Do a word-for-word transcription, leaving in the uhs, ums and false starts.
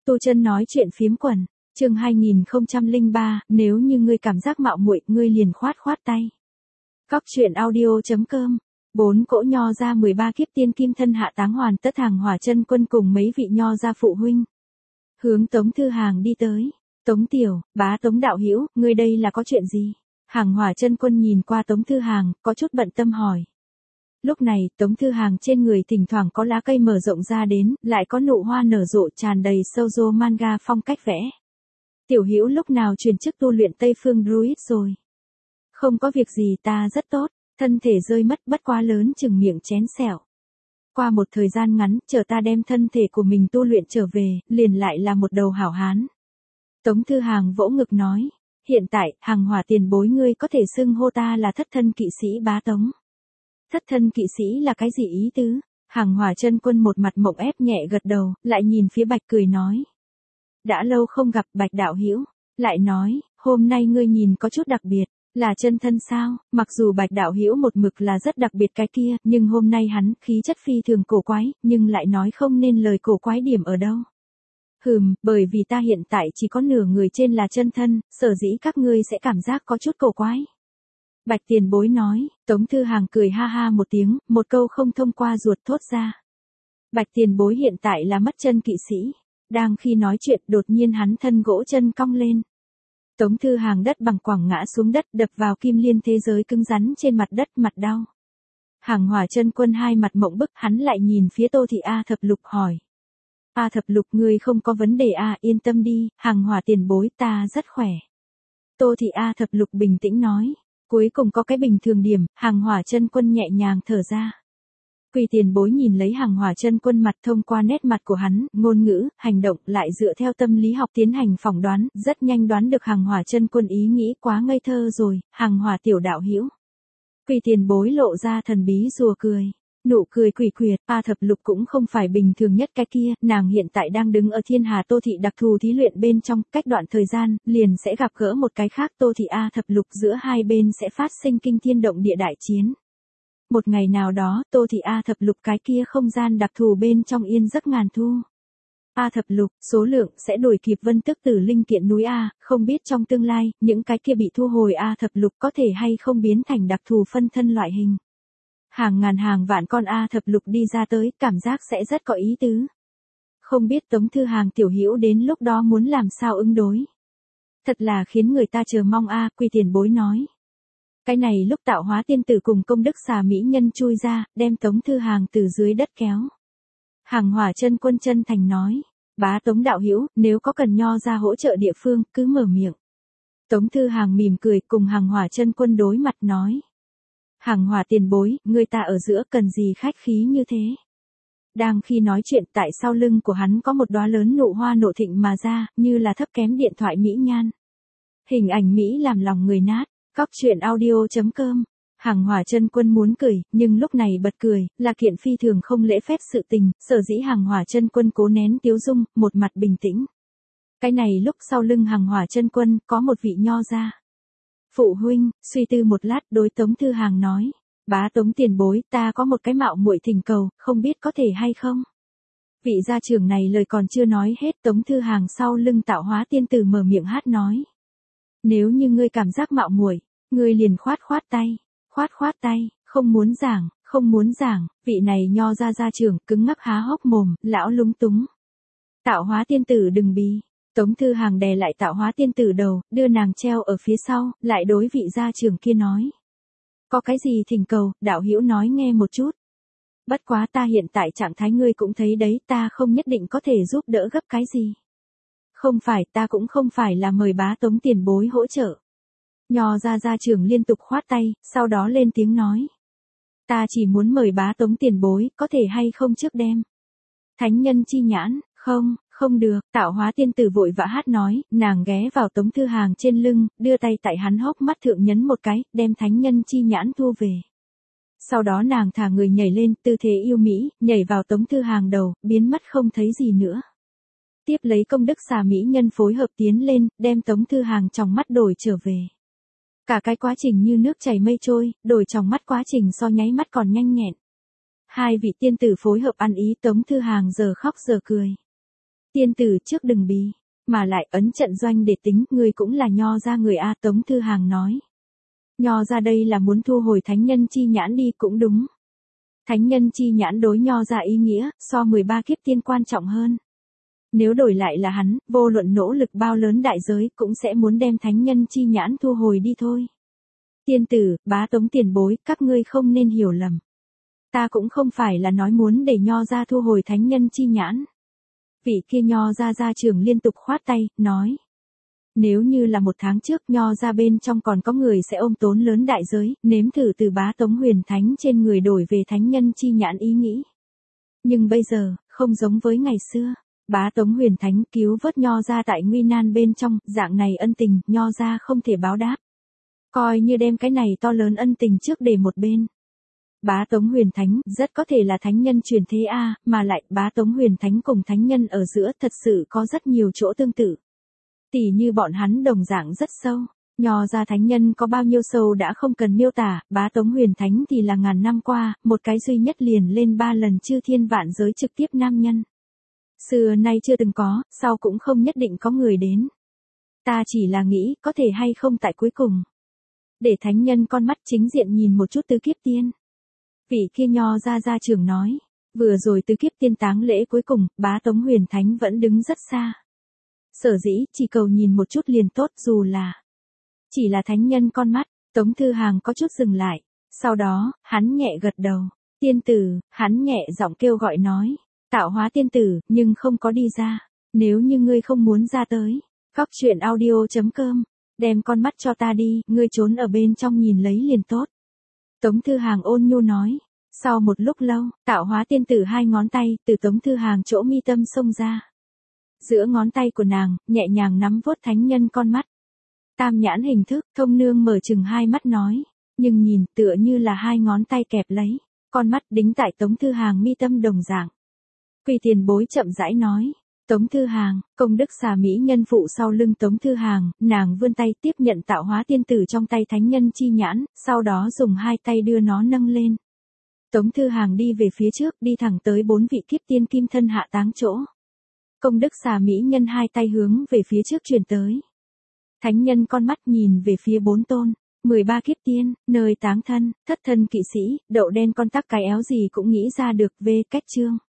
Tu Chân nói chuyện phiếm quần, chương hai nghìn không trăm lẻ ba, nếu như ngươi cảm giác mạo muội, ngươi liền khoát khoát tay. Cóc truyện audio chấm com. Bốn cỗ nho ra mười ba kiếp tiên kim thân hạ táng hoàn tất Hàng Hỏa Chân Quân cùng mấy vị nho ra phụ huynh. Hướng Tống Thư Hàng đi tới. Tống tiểu, bá Tống đạo hữu, ngươi đây là có chuyện gì? Hàng Hỏa Chân Quân nhìn qua Tống Thư Hàng, có chút bận tâm hỏi. Lúc này, Tống Thư Hàng trên người thỉnh thoảng có lá cây mở rộng ra đến, lại có nụ hoa nở rộ tràn đầy shoujo manga phong cách vẽ. Tiểu hữu lúc nào chuyển chức tu luyện Tây Phương Druid rồi? Không có việc gì, ta rất tốt, thân thể rơi mất bất quá lớn chừng miệng chén sẹo. Qua một thời gian ngắn, chờ ta đem thân thể của mình tu luyện trở về, liền lại là một đầu hảo hán. Tống Thư Hàng vỗ ngực nói, hiện tại, Hàng Hỏa tiền bối ngươi có thể xưng hô ta là thất thân kỵ sĩ bá Tống. Thất thân kỵ sĩ là cái gì ý tứ? Hàng Hỏa Chân Quân một mặt mộng ép nhẹ gật đầu, lại nhìn phía Bạch cười nói. Đã lâu không gặp Bạch đạo hữu, lại nói, hôm nay ngươi nhìn có chút đặc biệt, là chân thân sao? Mặc dù Bạch đạo hữu một mực là rất đặc biệt cái kia, nhưng hôm nay hắn khí chất phi thường cổ quái, nhưng lại nói không nên lời cổ quái điểm ở đâu. Hừm, bởi vì ta hiện tại chỉ có nửa người trên là chân thân, sở dĩ các ngươi sẽ cảm giác có chút cổ quái. Bạch tiền bối nói, Tống Thư Hàng cười ha ha một tiếng, một câu không thông qua ruột thốt ra. Bạch tiền bối hiện tại là mất chân kỵ sĩ. Đang khi nói chuyện đột nhiên hắn thân gỗ chân cong lên. Tống Thư Hàng đất bằng quẳng ngã xuống đất đập vào kim liên thế giới cứng rắn trên mặt đất mặt đau. Hàng Hỏa Chân Quân hai mặt mộng bức hắn lại nhìn phía Tô Thị A Thập Lục hỏi. A Thập Lục ngươi không có vấn đề à, yên tâm đi, Hàng Hỏa tiền bối ta rất khỏe. Tô Thị A Thập Lục bình tĩnh nói. Cuối cùng có cái bình thường điểm, Hàng Hỏa Chân Quân nhẹ nhàng thở ra. Quỳ tiền bối nhìn lấy Hàng Hỏa Chân Quân mặt thông qua nét mặt của hắn, ngôn ngữ, hành động lại dựa theo tâm lý học tiến hành phỏng đoán, rất nhanh đoán được Hàng Hỏa Chân Quân ý nghĩ quá ngây thơ rồi, Hàng Hỏa tiểu đạo hữu. Quỳ tiền bối lộ ra thần bí rùa cười. Nụ cười quỷ quyệt, A Thập Lục cũng không phải bình thường nhất cái kia, nàng hiện tại đang đứng ở Thiên Hà Tô Thị đặc thù thí luyện bên trong, cách đoạn thời gian, liền sẽ gặp gỡ một cái khác Tô Thị A Thập Lục giữa hai bên sẽ phát sinh kinh thiên động địa đại chiến. Một ngày nào đó, Tô Thị A Thập Lục cái kia không gian đặc thù bên trong yên giấc ngàn thu. A Thập Lục, số lượng sẽ đổi kịp Vân Tức Tử linh kiện núi A, không biết trong tương lai, những cái kia bị thu hồi A Thập Lục có thể hay không biến thành đặc thù phân thân loại hình. Hàng ngàn hàng vạn con A Thập Lục đi ra tới, cảm giác sẽ rất có ý tứ. Không biết Tống Thư Hàng tiểu hữu đến lúc đó muốn làm sao ứng đối. Thật là khiến người ta chờ mong A, Quỳ tiền bối nói. Cái này lúc Tạo Hóa tiên tử cùng công đức xà mỹ nhân chui ra, đem Tống Thư Hàng từ dưới đất kéo. Hàng Hỏa Chân Quân chân thành nói, bá Tống đạo hữu, nếu có cần nho ra hỗ trợ địa phương, cứ mở miệng. Tống Thư Hàng mỉm cười cùng Hàng Hỏa Chân Quân đối mặt nói. Hàng Hỏa tiền bối, người ta ở giữa cần gì khách khí như thế. Đang khi nói chuyện tại sau lưng của hắn có một đóa lớn nụ hoa nộ thịnh mà ra, như là thấp kém điện thoại mỹ nhan. Hình ảnh Mỹ làm lòng người nát. Cóc truyện audio chấm com. Hàng Hỏa Chân Quân muốn cười, nhưng lúc này bật cười, là kiện phi thường không lễ phép sự tình, sở dĩ Hàng Hỏa Chân Quân cố nén tiếu dung, một mặt bình tĩnh. Cái này lúc sau lưng Hàng Hỏa Chân Quân, có một vị nho ra. Phụ huynh, suy tư một lát đối Tống Thư Hàng nói, bá Tống tiền bối, ta có một cái mạo muội thỉnh cầu, không biết có thể hay không? Vị gia trưởng này lời còn chưa nói hết, Tống Thư Hàng sau lưng Tạo Hóa tiên tử mở miệng hát nói. Nếu như ngươi cảm giác mạo muội, ngươi liền khoát khoát tay, khoát khoát tay, không muốn giảng, không muốn giảng, vị này nho ra gia trưởng cứng ngắc há hốc mồm, lão lúng túng. Tạo Hóa tiên tử đừng bí. Tống Thư Hàng đè lại Tạo Hóa tiên tử đầu, đưa nàng treo ở phía sau, lại đối vị gia trưởng kia nói. Có cái gì thỉnh cầu, đạo hữu nói nghe một chút. Bất quá ta hiện tại trạng thái ngươi cũng thấy đấy, ta không nhất định có thể giúp đỡ gấp cái gì. Không phải, ta cũng không phải là mời bá Tống tiền bối hỗ trợ. Nho ra gia trưởng liên tục khoát tay, sau đó lên tiếng nói. Ta chỉ muốn mời bá Tống tiền bối, có thể hay không trước đem. Thánh nhân chi nhãn, không, không được, Tạo Hóa tiên tử vội vã hát nói, nàng ghé vào Tống Thư Hàng trên lưng, đưa tay tại hắn hốc mắt thượng nhấn một cái, đem thánh nhân chi nhãn thu về. Sau đó nàng thả người nhảy lên, tư thế yêu mỹ, nhảy vào Tống Thư Hàng đầu, biến mất không thấy gì nữa. Tiếp lấy công đức xà mỹ nhân phối hợp tiến lên, đem Tống Thư Hàng trong mắt đổi trở về. Cả cái quá trình như nước chảy mây trôi, đổi trong mắt quá trình so nháy mắt còn nhanh nhẹn. Hai vị tiên tử phối hợp ăn ý, Tống Thư Hàng giờ khóc giờ cười. Tiên tử trước đừng bí, mà lại ấn trận doanh để tính, ngươi cũng là nho ra người A. Tống Thư Hàng nói. Nho ra đây là muốn thu hồi thánh nhân chi nhãn đi cũng đúng. Thánh nhân chi nhãn đối nho ra ý nghĩa, so mười ba kiếp tiên quan trọng hơn. Nếu đổi lại là hắn, vô luận nỗ lực bao lớn đại giới cũng sẽ muốn đem thánh nhân chi nhãn thu hồi đi thôi. Tiên tử, bá Tống tiền bối, các ngươi không nên hiểu lầm. Ta cũng không phải là nói muốn để nho ra thu hồi thánh nhân chi nhãn. Vị kia nho ra gia trưởng liên tục khoát tay, nói. Nếu như là một tháng trước nho ra bên trong còn có người sẽ ôm tốn lớn đại giới, nếm thử từ bá Tống huyền thánh trên người đổi về thánh nhân chi nhãn ý nghĩ. Nhưng bây giờ, không giống với ngày xưa. Bá Tống huyền thánh cứu vớt nho ra tại nguy nan bên trong, dạng này ân tình, nho ra không thể báo đáp. Coi như đem cái này to lớn ân tình trước để một bên. Bá Tống huyền thánh rất có thể là thánh nhân truyền thế A, mà lại bá Tống huyền thánh cùng thánh nhân ở giữa thật sự có rất nhiều chỗ tương tự. Tỉ như bọn hắn đồng dạng rất sâu, nho ra thánh nhân có bao nhiêu sâu đã không cần miêu tả, bá Tống huyền thánh thì là ngàn năm qua, một cái duy nhất liền lên ba lần chư thiên vạn giới trực tiếp nam nhân. Xưa nay chưa từng có, sau cũng không nhất định có người đến. Ta chỉ là nghĩ có thể hay không tại cuối cùng. Để thánh nhân con mắt chính diện nhìn một chút tứ kiếp tiên. Vị kia nho ra gia trưởng nói, vừa rồi tứ kiếp tiên táng lễ cuối cùng, bá Tống huyền thánh vẫn đứng rất xa. Sở dĩ, chỉ cầu nhìn một chút liền tốt dù là chỉ là thánh nhân con mắt, Tống Thư Hàng có chút dừng lại. Sau đó, hắn nhẹ gật đầu. Tiên tử, hắn nhẹ giọng kêu gọi nói. Tạo hóa tiên tử, nhưng không có đi ra. Nếu như ngươi không muốn ra tới. Góc truyện audio chấm com. Đem con mắt cho ta đi, ngươi trốn ở bên trong nhìn lấy liền tốt. Tống Thư Hàng ôn nhu nói. Sau một lúc lâu, tạo hóa tiên tử hai ngón tay, từ Tống Thư Hàng chỗ mi tâm xông ra. Giữa ngón tay của nàng, nhẹ nhàng nắm vuốt thánh nhân con mắt. Tam nhãn hình thức, thông nương mở chừng hai mắt nói. Nhưng nhìn tựa như là hai ngón tay kẹp lấy. Con mắt đính tại Tống Thư Hàng mi tâm đồng dạng. Quỳ tiền bối chậm rãi nói. Tống Thư Hàng, công đức xà mỹ nhân phụ sau lưng Tống Thư Hàng, nàng vươn tay tiếp nhận tạo hóa tiên tử trong tay thánh nhân chi nhãn, sau đó dùng hai tay đưa nó nâng lên. Tống Thư Hàng đi về phía trước, đi thẳng tới bốn vị kiếp tiên kim thân hạ táng chỗ. Công đức xà mỹ nhân hai tay hướng về phía trước truyền tới. Thánh nhân con mắt nhìn về phía bốn tôn, mười ba kiếp tiên, nơi táng thân, thất thân kỵ sĩ, đậu đen con tắc cái éo gì cũng nghĩ ra được về cách chương.